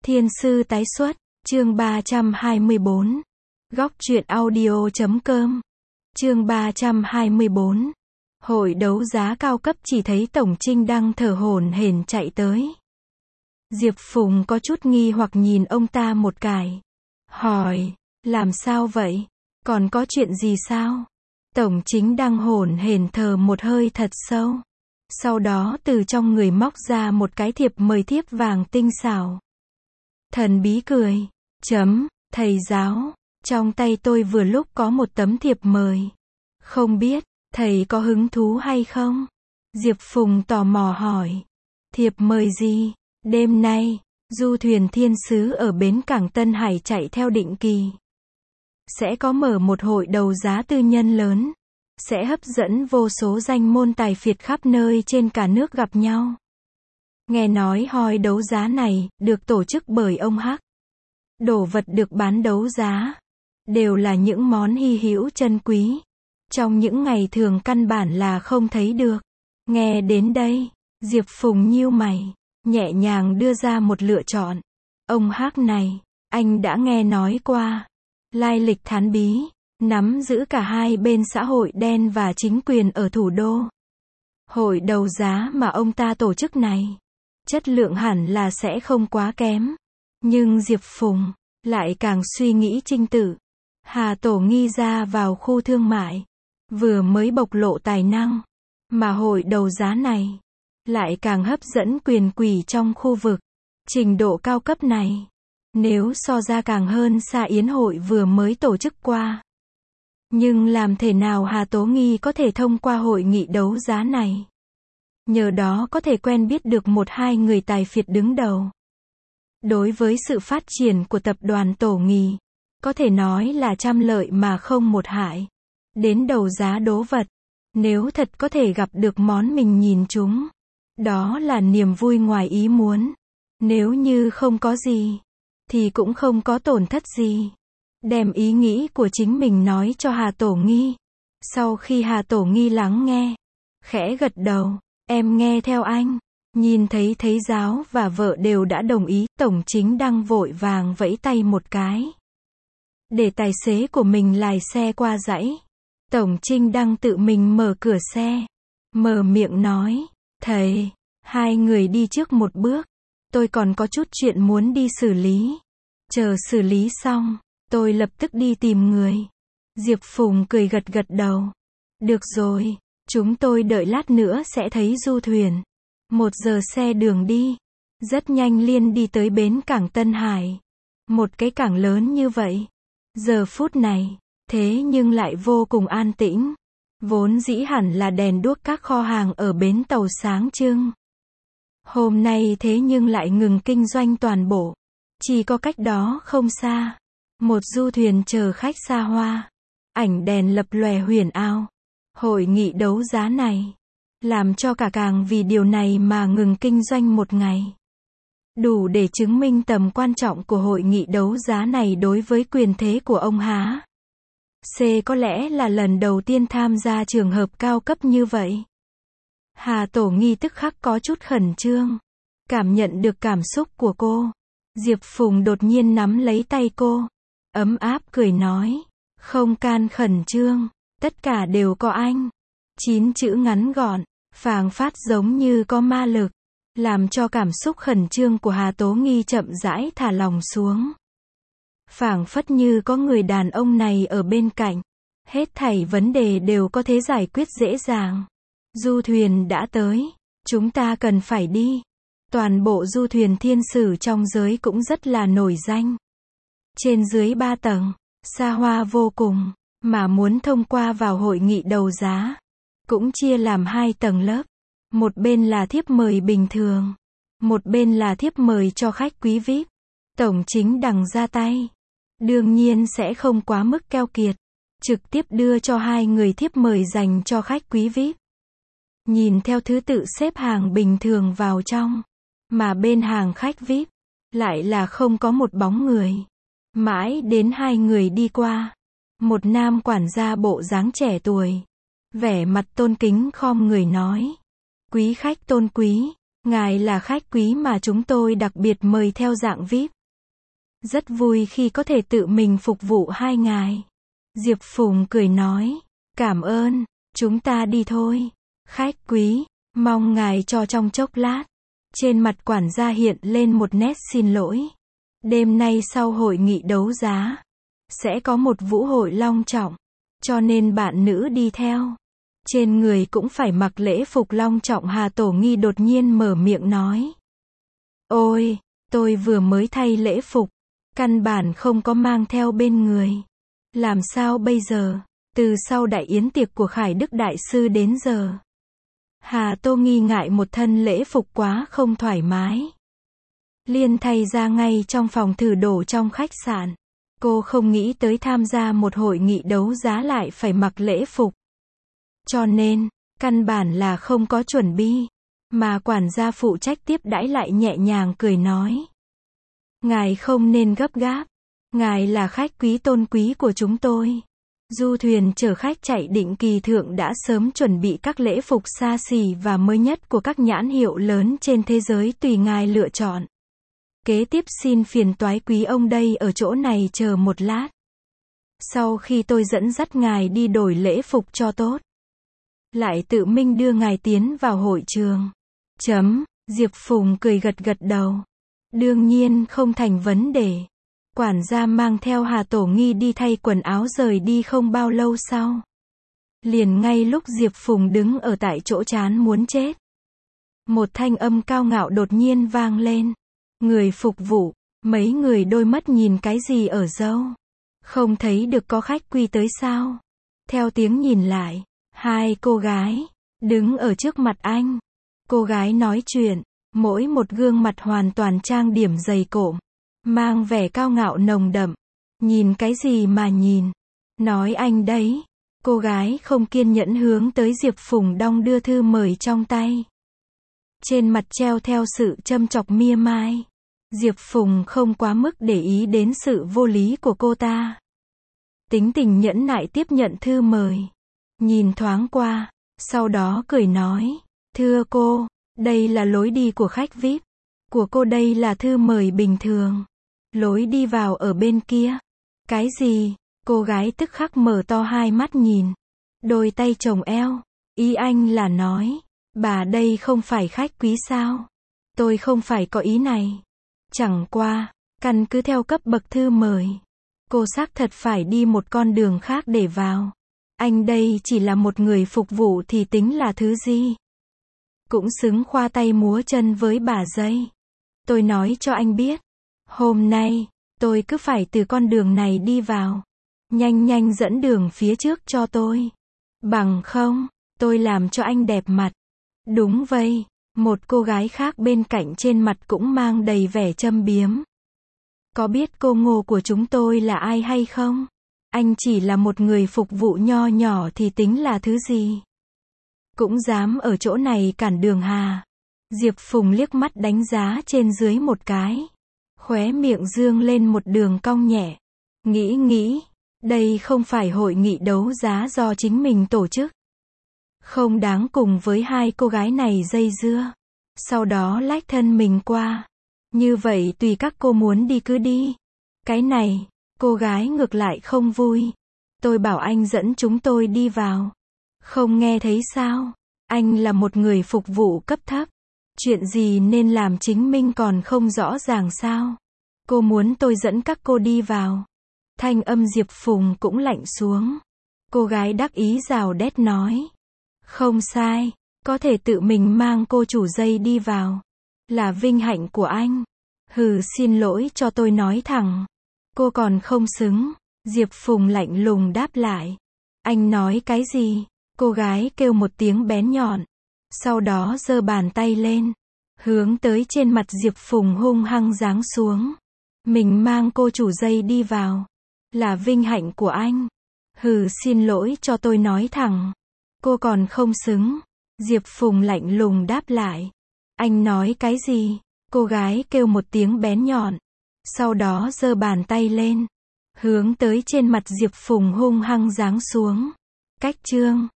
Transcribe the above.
Thiên sư tái xuất, chương 324. Góc truyện audio.com. Chương 324. Hội đấu giá cao cấp chỉ thấy Tổng Trinh đang thở hổn hển chạy tới. Diệp Phùng có chút nghi hoặc nhìn ông ta một cái. Hỏi, làm sao vậy? Còn có chuyện gì sao? Tổng Chính đang hổn hển thở một hơi thật sâu. Sau đó từ trong người móc ra một cái thiệp mời thiếp vàng tinh xảo. Thần bí cười. Thầy giáo, trong tay tôi vừa lúc có một tấm thiệp mời. Không biết, thầy có hứng thú hay không? Diệp Phùng tò mò hỏi. Thiệp mời gì? Đêm nay, du thuyền thiên sứ ở bến cảng Tân Hải chạy theo định kỳ. Sẽ có mở một hội đấu giá tư nhân lớn. Sẽ hấp dẫn vô số danh môn tài phiệt khắp nơi trên cả nước gặp nhau. Nghe nói hội đấu giá này được tổ chức bởi ông Hắc. Đồ vật được bán đấu giá đều là những món hy hữu chân quý, trong những ngày thường căn bản là không thấy được. Nghe đến đây, Diệp Phùng nhíu mày, nhẹ nhàng đưa ra một lựa chọn. Ông Hắc này, anh đã nghe nói qua. Lai lịch thán bí, nắm giữ cả hai bên xã hội đen và chính quyền ở thủ đô. Hội đấu giá mà ông ta tổ chức này, chất lượng hẳn là sẽ không quá kém. Nhưng Diệp Phùng lại càng suy nghĩ trinh tự. Hà Tổ Nghi ra vào khu thương mại, vừa mới bộc lộ tài năng, mà hội đấu giá này lại càng hấp dẫn quyền quý trong khu vực. Trình độ cao cấp này, nếu so ra càng hơn xa yến hội vừa mới tổ chức qua. Nhưng làm thế nào Hà Tố Nghi có thể thông qua hội nghị đấu giá này? Nhờ đó có thể quen biết được một hai người tài phiệt đứng đầu. Đối với sự phát triển của tập đoàn Tổ Nghi, có thể nói là trăm lợi mà không một hại. Đến đấu giá đố vật, nếu thật có thể gặp được món mình nhìn trúng, đó là niềm vui ngoài ý muốn. Nếu như không có gì, thì cũng không có tổn thất gì. Đem ý nghĩ của chính mình nói cho Hà Tổ Nghi. Sau khi Hà Tổ Nghi lắng nghe, khẽ gật đầu, em nghe theo anh. Nhìn thấy thầy giáo và vợ đều đã đồng ý, Tổng Chính đang vội vàng vẫy tay một cái. Để tài xế của mình lái xe qua dãy. Tổng Trinh đang tự mình mở cửa xe. Mở miệng nói, thầy, hai người đi trước một bước. Tôi còn có chút chuyện muốn đi xử lý. Chờ xử lý xong, tôi lập tức đi tìm người. Diệp Phùng cười gật gật đầu. Được rồi, chúng tôi đợi lát nữa sẽ thấy du thuyền. 1 giờ xe đường đi. Rất nhanh liền đi tới bến cảng Tân Hải. Một cái cảng lớn như vậy. Giờ phút này, thế nhưng lại vô cùng an tĩnh. Vốn dĩ hẳn là đèn đuốc các kho hàng ở bến tàu sáng trưng. Hôm nay thế nhưng lại ngừng kinh doanh toàn bộ. Chỉ có cách đó không xa. Một du thuyền chờ khách xa hoa. Ảnh đèn lập lòe huyền ảo. Hội nghị đấu giá này làm cho cả càng vì điều này mà ngừng kinh doanh một ngày. Đủ để chứng minh tầm quan trọng của hội nghị đấu giá này đối với quyền thế của ông Há. C có lẽ là lần đầu tiên tham gia trường hợp cao cấp như vậy. Hà Tổ Nghi tức khắc có chút khẩn trương. Cảm nhận được cảm xúc của cô. Diệp Phùng đột nhiên nắm lấy tay cô. Ấm áp cười nói. Không can khẩn trương. Tất cả đều có anh. 9 chữ ngắn gọn, phảng phất giống như có ma lực. Làm cho cảm xúc khẩn trương của Hà Tố Nghi chậm rãi thả lỏng xuống. Phảng phất như có người đàn ông này ở bên cạnh. Hết thảy vấn đề đều có thể giải quyết dễ dàng. Du thuyền đã tới. Chúng ta cần phải đi. Toàn bộ du thuyền thiên sử trong giới cũng rất là nổi danh. Trên dưới 3 tầng, xa hoa vô cùng. Mà muốn thông qua vào hội nghị đấu giá, cũng chia làm 2 tầng lớp. Một bên là thiếp mời bình thường. Một bên là thiếp mời cho khách quý VIP. Tổng Chính đằng ra tay. Đương nhiên sẽ không quá mức keo kiệt. Trực tiếp đưa cho 2 người thiếp mời dành cho khách quý VIP. Nhìn theo thứ tự xếp hàng bình thường vào trong. Mà bên hàng khách VIP, lại là không có một bóng người. Mãi đến 2 người đi qua. Một nam quản gia bộ dáng trẻ tuổi. Vẻ mặt tôn kính khom người nói. Quý khách tôn quý, ngài là khách quý mà chúng tôi đặc biệt mời theo dạng VIP. Rất vui khi có thể tự mình phục vụ hai ngài. Diệp Phùng cười nói, cảm ơn, chúng ta đi thôi. Khách quý, mong ngài cho trong chốc lát. Trên mặt quản gia hiện lên một nét xin lỗi. Đêm nay sau hội nghị đấu giá, sẽ có một vũ hội long trọng, cho nên bạn nữ đi theo. Trên người cũng phải mặc lễ phục long trọng. Hà Tổ Nghi đột nhiên mở miệng nói. Ôi, tôi vừa mới thay lễ phục, căn bản không có mang theo bên người. Làm sao bây giờ? Từ sau đại yến tiệc của Khải Đức Đại Sư đến giờ, Hà Tô Nghi ngại một thân lễ phục quá không thoải mái, liền thay ra ngay trong phòng thử đồ trong khách sạn. Cô không nghĩ tới tham gia một hội nghị đấu giá lại phải mặc lễ phục. Cho nên, căn bản là không có chuẩn bị. Mà quản gia phụ trách tiếp đãi lại nhẹ nhàng cười nói. Ngài không nên gấp gáp. Ngài là khách quý tôn quý của chúng tôi. Du thuyền chở khách chạy định kỳ thượng đã sớm chuẩn bị các lễ phục xa xỉ và mới nhất của các nhãn hiệu lớn trên thế giới tùy ngài lựa chọn. Kế tiếp xin phiền toái quý ông đây ở chỗ này chờ một lát. Sau khi tôi dẫn dắt ngài đi đổi lễ phục cho tốt, lại tự mình đưa ngài tiến vào hội trường. Diệp Phùng cười gật gật đầu. Đương nhiên không thành vấn đề. Quản gia mang theo Hà Tổ Nghi đi thay quần áo rời đi không bao lâu sau. Liền ngay lúc Diệp Phùng đứng ở tại chỗ chán muốn chết, một thanh âm cao ngạo đột nhiên vang lên. Người phục vụ, mấy người đôi mắt nhìn cái gì ở dâu? Không thấy được có khách quý tới sao? Theo tiếng nhìn lại, hai cô gái đứng ở trước mặt anh. Cô gái nói chuyện, mỗi một gương mặt hoàn toàn trang điểm dày cộm, mang vẻ cao ngạo nồng đậm. Nhìn cái gì mà nhìn? Nói anh đấy. Cô gái không kiên nhẫn hướng tới Diệp Phùng đong đưa thư mời trong tay. Trên mặt treo theo sự châm chọc mỉa mai. Diệp Phùng không quá mức để ý đến sự vô lý của cô ta. Tính tình nhẫn nại tiếp nhận thư mời. Nhìn thoáng qua, sau đó cười nói. Thưa cô, đây là lối đi của khách VIP. Của cô đây là thư mời bình thường. Lối đi vào ở bên kia. Cái gì? Cô gái tức khắc mở to hai mắt nhìn. Đôi tay chồng eo. Ý anh là nói, bà đây không phải khách quý sao? Tôi không phải có ý này. Chẳng qua, căn cứ theo cấp bậc thư mời, cô xác thật phải đi một con đường khác để vào. Anh đây chỉ là một người phục vụ thì tính là thứ gì? Cũng xứng khoa tay múa chân với bà dây. Tôi nói cho anh biết, hôm nay, tôi cứ phải từ con đường này đi vào. Nhanh nhanh dẫn đường phía trước cho tôi. Bằng không, tôi làm cho anh đẹp mặt. Đúng vậy, một cô gái khác bên cạnh trên mặt cũng mang đầy vẻ châm biếm. Có biết cô Ngô của chúng tôi là ai hay không? Anh chỉ là một người phục vụ nho nhỏ thì tính là thứ gì? Cũng dám ở chỗ này cản đường hà. Diệp Phùng liếc mắt đánh giá trên dưới một cái. Khóe miệng dương lên một đường cong nhẹ. Nghĩ, đây không phải hội nghị đấu giá do chính mình tổ chức. Không đáng cùng với hai cô gái này dây dưa. Sau đó lách thân mình qua. Như vậy tùy các cô muốn đi cứ đi. Cái này, cô gái ngược lại không vui. Tôi bảo anh dẫn chúng tôi đi vào. Không nghe thấy sao? Anh là một người phục vụ cấp thấp. Chuyện gì nên làm chính mình còn không rõ ràng sao? Cô muốn tôi dẫn các cô đi vào. Thanh âm Diệp Phùng cũng lạnh xuống. Cô gái đắc ý rào đét nói. Không sai, có thể tự mình mang cô chủ dây đi vào. Là vinh hạnh của anh. Hừ, xin lỗi cho tôi nói thẳng. Cô còn không xứng. Diệp Phùng lạnh lùng đáp lại. Anh nói cái gì? Cô gái kêu một tiếng bén nhọn. Sau đó giơ bàn tay lên. Hướng tới trên mặt Diệp Phùng hung hăng giáng xuống. Mình mang cô chủ dây đi vào. Là vinh hạnh của anh. Hừ, xin lỗi cho tôi nói thẳng. Cô còn không xứng. Diệp Phùng lạnh lùng đáp lại. Anh nói cái gì? Cô gái kêu một tiếng bén nhọn. Sau đó giơ bàn tay lên. Hướng tới trên mặt Diệp Phùng hung hăng giáng xuống. Cách chương